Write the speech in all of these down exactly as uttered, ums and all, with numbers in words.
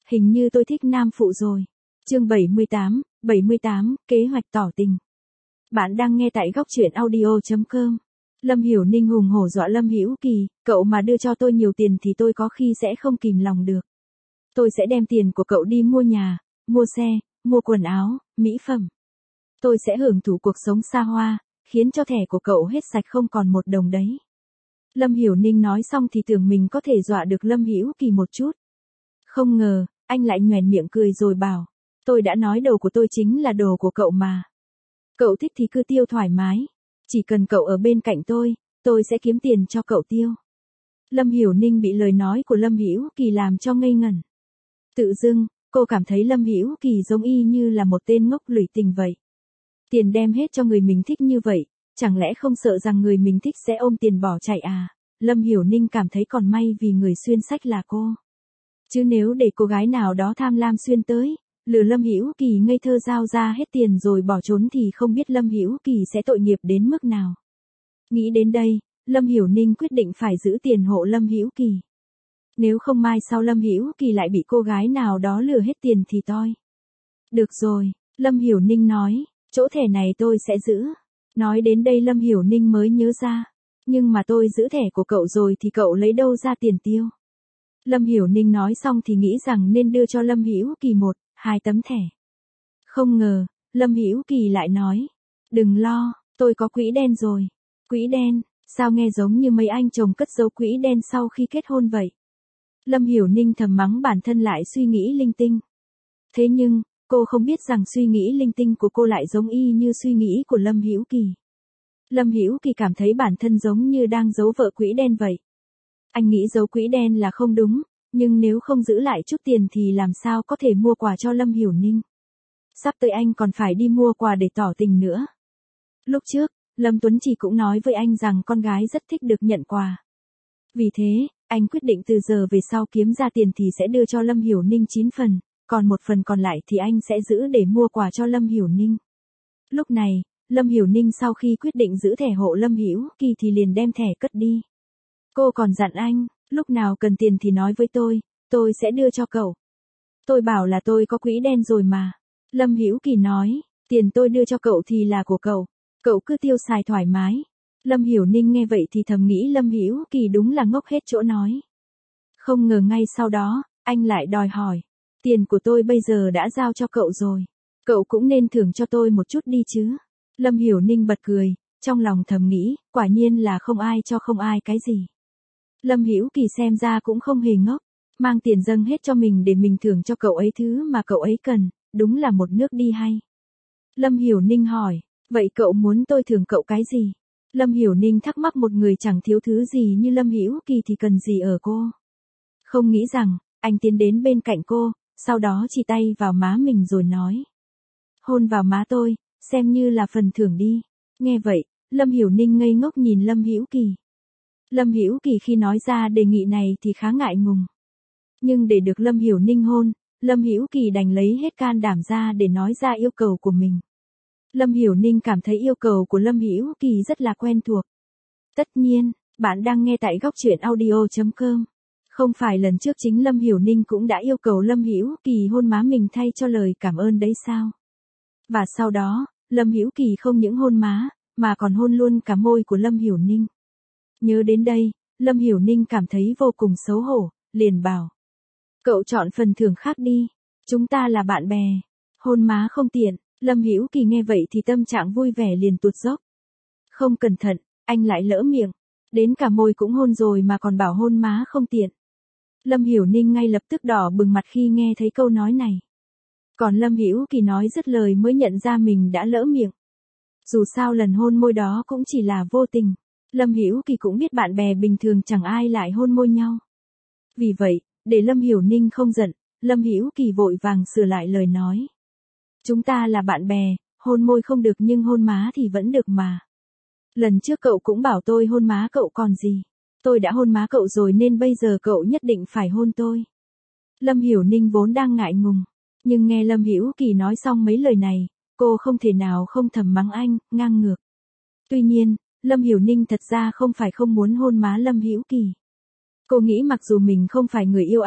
Hình như tôi thích nam phụ rồi. Chương bảy mươi tám, bảy mươi tám, kế hoạch tỏ tình. Bạn đang nghe tại góc truyện audio chấm com. Lâm Hiểu Ninh hùng hổ dọa Lâm Hữu Kỳ, cậu mà đưa cho tôi nhiều tiền thì tôi có khi sẽ không kìm lòng được. Tôi sẽ đem tiền của cậu đi mua nhà, mua xe, mua quần áo, mỹ phẩm. Tôi sẽ hưởng thụ cuộc sống xa hoa, khiến cho thẻ của cậu hết sạch không còn một đồng đấy. Lâm Hiểu Ninh nói xong thì tưởng mình có thể dọa được Lâm Hữu Kỳ một chút. Không ngờ, anh lại nhoẻn miệng cười rồi bảo, tôi đã nói đồ của tôi chính là đồ của cậu mà. Cậu thích thì cứ tiêu thoải mái. Chỉ cần cậu ở bên cạnh tôi, tôi sẽ kiếm tiền cho cậu tiêu. Lâm Hiểu Ninh bị lời nói của Lâm Hữu Kỳ làm cho ngây ngẩn. Tự dưng, cô cảm thấy Lâm Hữu Kỳ giống y như là một tên ngốc lụy tình vậy. Tiền đem hết cho người mình thích như vậy, chẳng lẽ không sợ rằng người mình thích sẽ ôm tiền bỏ chạy à? Lâm Hiểu Ninh cảm thấy còn may vì người xuyên sách là cô. Chứ nếu để cô gái nào đó tham lam xuyên tới, lừa Lâm Hữu Kỳ ngây thơ giao ra hết tiền rồi bỏ trốn thì không biết Lâm Hữu Kỳ sẽ tội nghiệp đến mức nào. Nghĩ đến đây, Lâm Hiểu Ninh quyết định phải giữ tiền hộ Lâm Hữu Kỳ. Nếu không mai sau Lâm Hữu Kỳ lại bị cô gái nào đó lừa hết tiền thì toi. Được rồi, Lâm Hiểu Ninh nói, chỗ thẻ này tôi sẽ giữ. Nói đến đây Lâm Hiểu Ninh mới nhớ ra, nhưng mà tôi giữ thẻ của cậu rồi thì cậu lấy đâu ra tiền tiêu? Lâm Hiểu Ninh nói xong thì nghĩ rằng nên đưa cho Lâm Hữu Kỳ một, hai tấm thẻ. Không ngờ, Lâm Hữu Kỳ lại nói, đừng lo, tôi có quỹ đen rồi. Quỹ đen, sao nghe giống như mấy anh chồng cất giấu quỹ đen sau khi kết hôn vậy? Lâm Hiểu Ninh thầm mắng bản thân lại suy nghĩ linh tinh. Thế nhưng, cô không biết rằng suy nghĩ linh tinh của cô lại giống y như suy nghĩ của Lâm Hữu Kỳ. Lâm Hữu Kỳ cảm thấy bản thân giống như đang giấu vợ quỹ đen vậy. Anh nghĩ giấu quỹ đen là không đúng, nhưng nếu không giữ lại chút tiền thì làm sao có thể mua quà cho Lâm Hiểu Ninh. Sắp tới anh còn phải đi mua quà để tỏ tình nữa. Lúc trước, Lâm Tuấn Chỉ cũng nói với anh rằng con gái rất thích được nhận quà. Vì thế, anh quyết định từ giờ về sau kiếm ra tiền thì sẽ đưa cho Lâm Hiểu Ninh chín phần, còn một phần còn lại thì anh sẽ giữ để mua quà cho Lâm Hiểu Ninh. Lúc này, Lâm Hiểu Ninh sau khi quyết định giữ thẻ hộ Lâm Hữu Kỳ thì liền đem thẻ cất đi. Cô còn dặn anh, lúc nào cần tiền thì nói với tôi, tôi sẽ đưa cho cậu. Tôi bảo là tôi có quỹ đen rồi mà. Lâm Hữu Kỳ nói, tiền tôi đưa cho cậu thì là của cậu, cậu cứ tiêu xài thoải mái. Lâm Hiểu Ninh nghe vậy thì thầm nghĩ Lâm Hữu Kỳ đúng là ngốc hết chỗ nói. Không ngờ ngay sau đó, anh lại đòi hỏi, tiền của tôi bây giờ đã giao cho cậu rồi, cậu cũng nên thưởng cho tôi một chút đi chứ. Lâm Hiểu Ninh bật cười, trong lòng thầm nghĩ, quả nhiên là không ai cho không ai cái gì. Lâm Hữu Kỳ xem ra cũng không hề ngốc, mang tiền dâng hết cho mình để mình thưởng cho cậu ấy thứ mà cậu ấy cần, đúng là một nước đi hay. Lâm Hiểu Ninh hỏi, vậy cậu muốn tôi thưởng cậu cái gì? Lâm Hiểu Ninh thắc mắc, một người chẳng thiếu thứ gì như Lâm Hữu Kỳ thì cần gì ở cô. Không nghĩ rằng, anh tiến đến bên cạnh cô, sau đó chỉ tay vào má mình rồi nói. Hôn vào má tôi, xem như là phần thưởng đi. Nghe vậy, Lâm Hiểu Ninh ngây ngốc nhìn Lâm Hữu Kỳ. Lâm Hữu Kỳ khi nói ra đề nghị này thì khá ngại ngùng. Nhưng để được Lâm Hiểu Ninh hôn, Lâm Hữu Kỳ đành lấy hết can đảm ra để nói ra yêu cầu của mình. Lâm Hiểu Ninh cảm thấy yêu cầu của Lâm Hữu Kỳ rất là quen thuộc. Tất nhiên, bạn đang nghe tại góc truyện audio chấm com. Không phải lần trước chính Lâm Hiểu Ninh cũng đã yêu cầu Lâm Hữu Kỳ hôn má mình thay cho lời cảm ơn đấy sao? Và sau đó, Lâm Hữu Kỳ không những hôn má, mà còn hôn luôn cả môi của Lâm Hiểu Ninh. Nhớ đến đây, Lâm Hiểu Ninh cảm thấy vô cùng xấu hổ, liền bảo. Cậu chọn phần thưởng khác đi, chúng ta là bạn bè, hôn má không tiện. Lâm Hữu Kỳ nghe vậy thì tâm trạng vui vẻ liền tụt dốc. Không cẩn thận, anh lại lỡ miệng, đến cả môi cũng hôn rồi mà còn bảo hôn má không tiện. Lâm Hiểu Ninh ngay lập tức đỏ bừng mặt khi nghe thấy câu nói này. Còn Lâm Hữu Kỳ nói dứt lời mới nhận ra mình đã lỡ miệng. Dù sao lần hôn môi đó cũng chỉ là vô tình. Lâm Hữu Kỳ cũng biết bạn bè bình thường chẳng ai lại hôn môi nhau. Vì vậy, để Lâm Hiểu Ninh không giận, Lâm Hữu Kỳ vội vàng sửa lại lời nói. Chúng ta là bạn bè, hôn môi không được nhưng hôn má thì vẫn được mà. Lần trước cậu cũng bảo tôi hôn má cậu còn gì. Tôi đã hôn má cậu rồi nên bây giờ cậu nhất định phải hôn tôi. Lâm Hiểu Ninh vốn đang ngại ngùng, nhưng nghe Lâm Hữu Kỳ nói xong mấy lời này, cô không thể nào không thầm mắng anh, ngang ngược. Tuy nhiên, Lâm Hiểu Ninh thật ra không phải không muốn hôn má Lâm Hữu Kỳ. Cô nghĩ mặc dù mình không phải người yêu anh,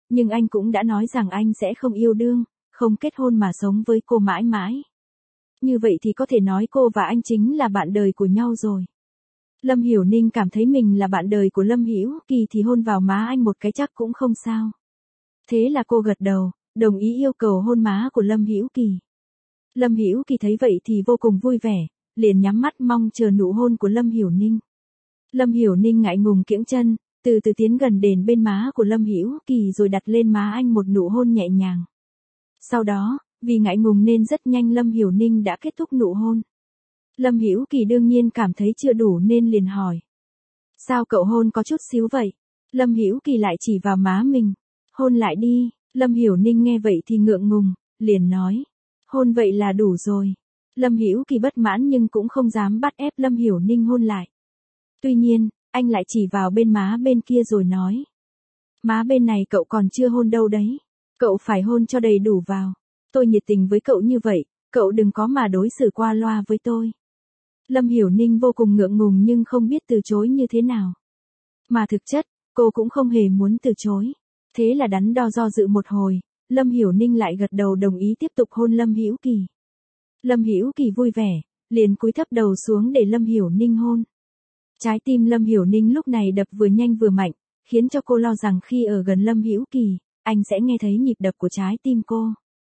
nhưng anh cũng đã nói rằng anh sẽ không yêu đương, không kết hôn mà sống với cô mãi mãi. Như vậy thì có thể nói cô và anh chính là bạn đời của nhau rồi. Lâm Hiểu Ninh cảm thấy mình là bạn đời của Lâm Hữu Kỳ thì hôn vào má anh một cái chắc cũng không sao. Thế là cô gật đầu, đồng ý yêu cầu hôn má của Lâm Hữu Kỳ. Lâm Hữu Kỳ thấy vậy thì vô cùng vui vẻ, liền nhắm mắt mong chờ nụ hôn của Lâm Hiểu Ninh. Lâm Hiểu Ninh ngại ngùng kiễng chân, từ từ tiến gần đến bên má của Lâm Hữu Kỳ rồi đặt lên má anh một nụ hôn nhẹ nhàng. Sau đó, vì ngại ngùng nên rất nhanh Lâm Hiểu Ninh đã kết thúc nụ hôn. Lâm Hữu Kỳ đương nhiên cảm thấy chưa đủ nên liền hỏi. Sao cậu hôn có chút xíu vậy? Lâm Hữu Kỳ lại chỉ vào má mình. Hôn lại đi. Lâm Hiểu Ninh nghe vậy thì ngượng ngùng, liền nói. Hôn vậy là đủ rồi. Lâm Hữu Kỳ bất mãn nhưng cũng không dám bắt ép Lâm Hiểu Ninh hôn lại. Tuy nhiên, anh lại chỉ vào bên má bên kia rồi nói. Má bên này cậu còn chưa hôn đâu đấy. Cậu phải hôn cho đầy đủ vào. Tôi nhiệt tình với cậu như vậy, cậu đừng có mà đối xử qua loa với tôi. Lâm Hiểu Ninh vô cùng ngượng ngùng nhưng không biết từ chối như thế nào. Mà thực chất, cô cũng không hề muốn từ chối. Thế là đắn đo do dự một hồi, Lâm Hiểu Ninh lại gật đầu đồng ý tiếp tục hôn Lâm Hữu Kỳ. Lâm Hữu Kỳ vui vẻ, liền cúi thấp đầu xuống để Lâm Hiểu Ninh hôn. Trái tim Lâm Hiểu Ninh lúc này đập vừa nhanh vừa mạnh, khiến cho cô lo rằng khi ở gần Lâm Hữu Kỳ, anh sẽ nghe thấy nhịp đập của trái tim cô.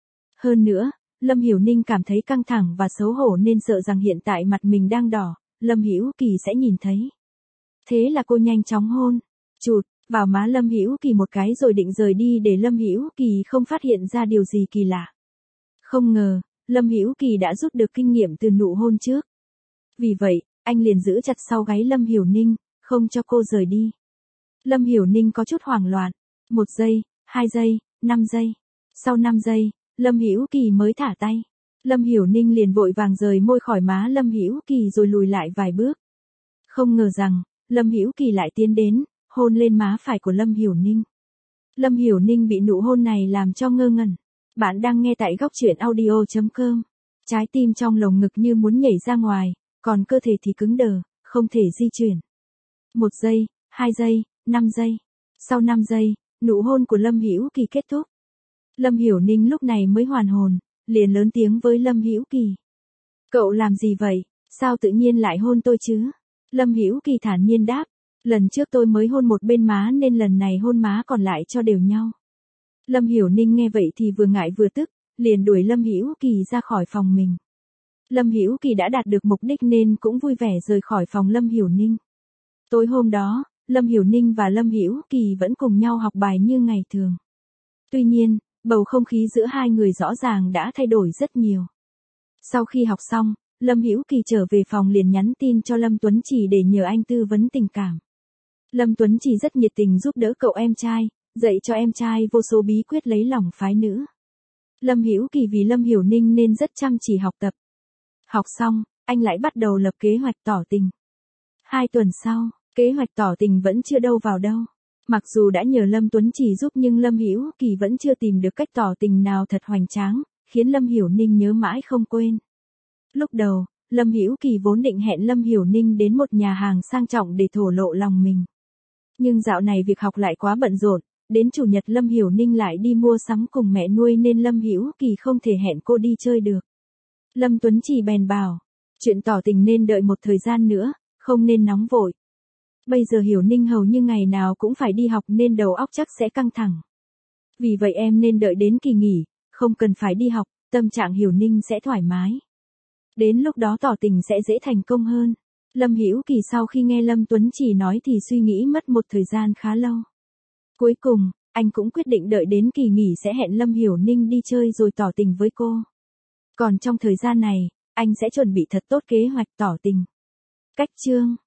Hơn nữa, Lâm Hiểu Ninh cảm thấy căng thẳng và xấu hổ nên sợ rằng hiện tại mặt mình đang đỏ, Lâm Hữu Kỳ sẽ nhìn thấy. Thế là cô nhanh chóng hôn, chụt vào má Lâm Hữu Kỳ một cái rồi định rời đi để Lâm Hữu Kỳ không phát hiện ra điều gì kỳ lạ. Không ngờ, Lâm Hữu Kỳ đã rút được kinh nghiệm từ nụ hôn trước. Vì vậy, anh liền giữ chặt sau gáy Lâm Hiểu Ninh, không cho cô rời đi. Lâm Hiểu Ninh có chút hoảng loạn. Một giây, hai giây, năm giây. Sau năm giây, Lâm Hữu Kỳ mới thả tay. Lâm Hiểu Ninh liền vội vàng rời môi khỏi má Lâm Hữu Kỳ rồi lùi lại vài bước. Không ngờ rằng, Lâm Hữu Kỳ lại tiến đến, hôn lên má phải của Lâm Hiểu Ninh. Lâm Hiểu Ninh bị nụ hôn này làm cho ngơ ngẩn. Bạn đang nghe tại góc truyện audio chấm com. Trái tim trong lồng ngực như muốn nhảy ra ngoài, còn cơ thể thì cứng đờ, không thể di chuyển. Một giây, hai giây, năm giây. Sau năm giây, nụ hôn của Lâm Hữu Kỳ kết thúc. Lâm Hiểu Ninh lúc này mới hoàn hồn, liền lớn tiếng với Lâm Hữu Kỳ. Cậu làm gì vậy, sao tự nhiên lại hôn tôi chứ? Lâm Hữu Kỳ thản nhiên đáp, lần trước tôi mới hôn một bên má nên lần này hôn má còn lại cho đều nhau. Lâm Hiểu Ninh nghe vậy thì vừa ngại vừa tức, liền đuổi Lâm Hữu Kỳ ra khỏi phòng mình. Lâm Hữu Kỳ đã đạt được mục đích nên cũng vui vẻ rời khỏi phòng Lâm Hiểu Ninh. Tối hôm đó, Lâm Hiểu Ninh và Lâm Hữu Kỳ vẫn cùng nhau học bài như ngày thường. Tuy nhiên, bầu không khí giữa hai người rõ ràng đã thay đổi rất nhiều. Sau khi học xong, Lâm Hữu Kỳ trở về phòng liền nhắn tin cho Lâm Tuấn Chỉ để nhờ anh tư vấn tình cảm. Lâm Tuấn Chỉ rất nhiệt tình giúp đỡ cậu em trai, dạy cho em trai vô số bí quyết lấy lòng phái nữ. Lâm Hữu Kỳ vì Lâm Hiểu Ninh nên rất chăm chỉ học tập. Học xong, anh lại bắt đầu lập kế hoạch tỏ tình. Hai tuần sau, kế hoạch tỏ tình vẫn chưa đâu vào đâu. Mặc dù đã nhờ Lâm Tuấn Chỉ giúp nhưng Lâm Hữu Kỳ vẫn chưa tìm được cách tỏ tình nào thật hoành tráng, khiến Lâm Hiểu Ninh nhớ mãi không quên. Lúc đầu, Lâm Hữu Kỳ vốn định hẹn Lâm Hiểu Ninh đến một nhà hàng sang trọng để thổ lộ lòng mình. Nhưng dạo này việc học lại quá bận rộn, đến chủ nhật Lâm Hiểu Ninh lại đi mua sắm cùng mẹ nuôi nên Lâm Hữu Kỳ không thể hẹn cô đi chơi được. Lâm Tuấn Chỉ bèn bảo, chuyện tỏ tình nên đợi một thời gian nữa, không nên nóng vội. Bây giờ Hiểu Ninh hầu như ngày nào cũng phải đi học nên đầu óc chắc sẽ căng thẳng. Vì vậy em nên đợi đến kỳ nghỉ, không cần phải đi học, tâm trạng Hiểu Ninh sẽ thoải mái. Đến lúc đó tỏ tình sẽ dễ thành công hơn. Lâm Hữu Kỳ sau khi nghe Lâm Tuấn Chỉ nói thì suy nghĩ mất một thời gian khá lâu. Cuối cùng, anh cũng quyết định đợi đến kỳ nghỉ sẽ hẹn Lâm Hiểu Ninh đi chơi rồi tỏ tình với cô. Còn trong thời gian này, anh sẽ chuẩn bị thật tốt kế hoạch tỏ tình. Cách chương